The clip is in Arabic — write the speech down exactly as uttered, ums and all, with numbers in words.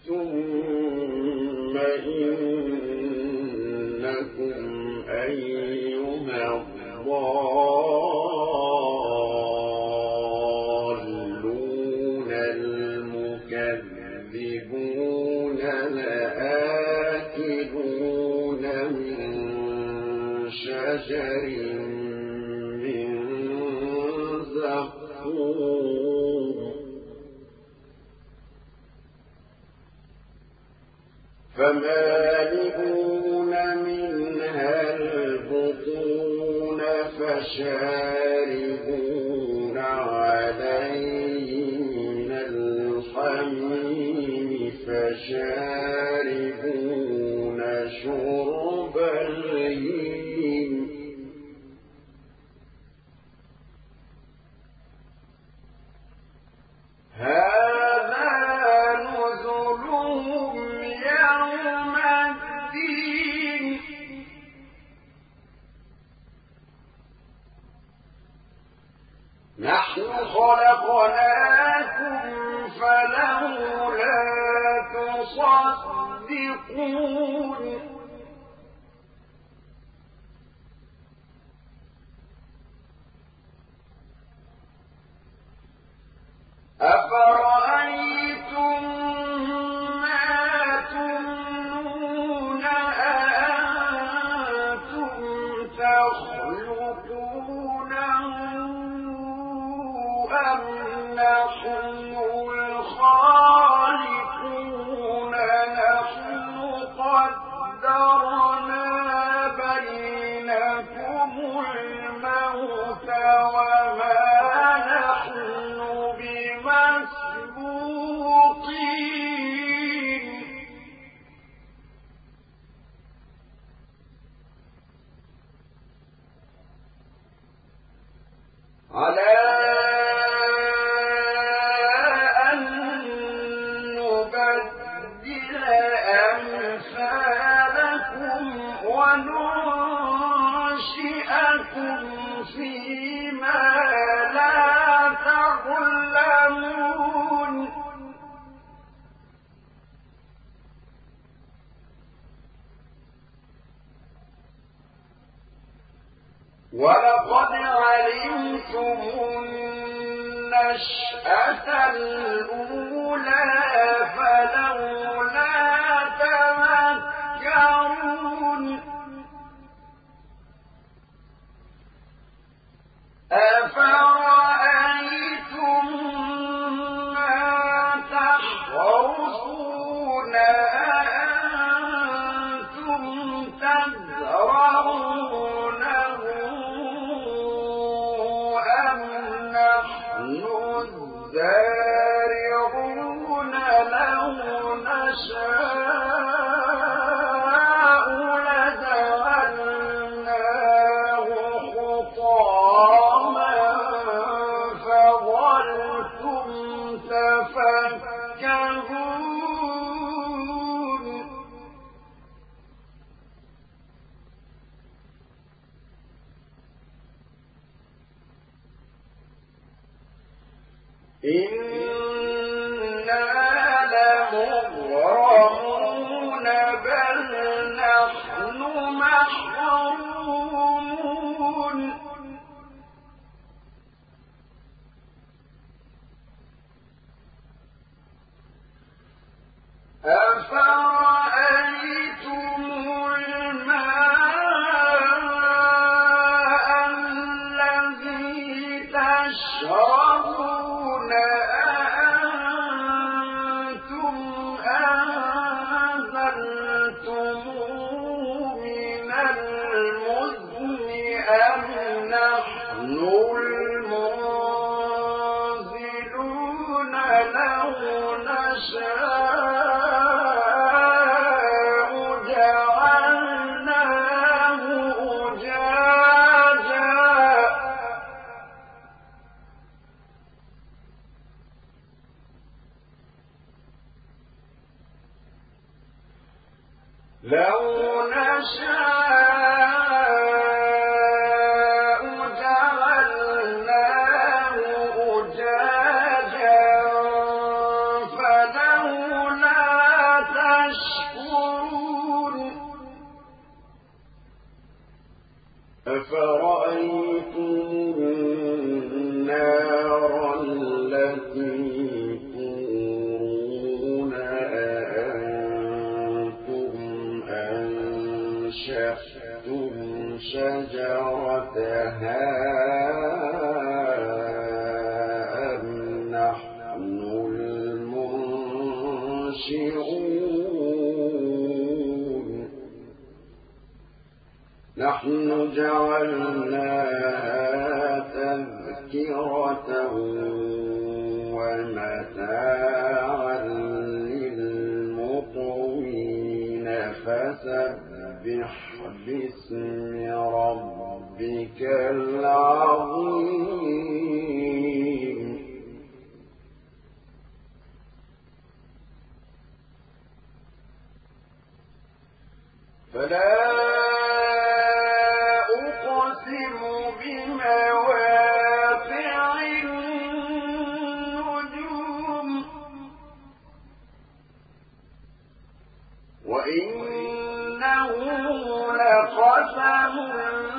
ثم إنكم أيها الضالون المكذبون لآكلون من شجر من زقوم فمالئون منها البطون فشاربون عليه من الحميم فشاربون شرب الهيم هذا نزلهم يوم الدين نحن خلقناكم فلولا تصدقون أفرأيتم ما تمنون أأنتم تخلقونه أم نحن الخالقون نحن قدرنا بينكم الموت وما نحن بمسبوقين على أن نبدل أمثالكم وننشئكم فيما لا تعلمون ولقد علمتم النشأة الأولى فلولا تذكرون أفرأيتم ما تحرثون أأنتم تزرعونه أم نحن الزارعون لو نشاء لجعلناه حطاما فظلتم تفكهون إنا لمغرمون بل نحن محرومون أفرأيتم الماء الذي تشربون أأنتم أنزلتموه من المزن أم نحن المنزلون لو نشاء جعلناه أجاجا لو نشاء جعلناه أجاجا فلولا شجرتها أم نحن المنشئون نحن جعلناها تذكرة ومتاعا للمقوين فسبح باسم ربك العظيم فلا أقسم بمواقع النجوم وإنه لقسم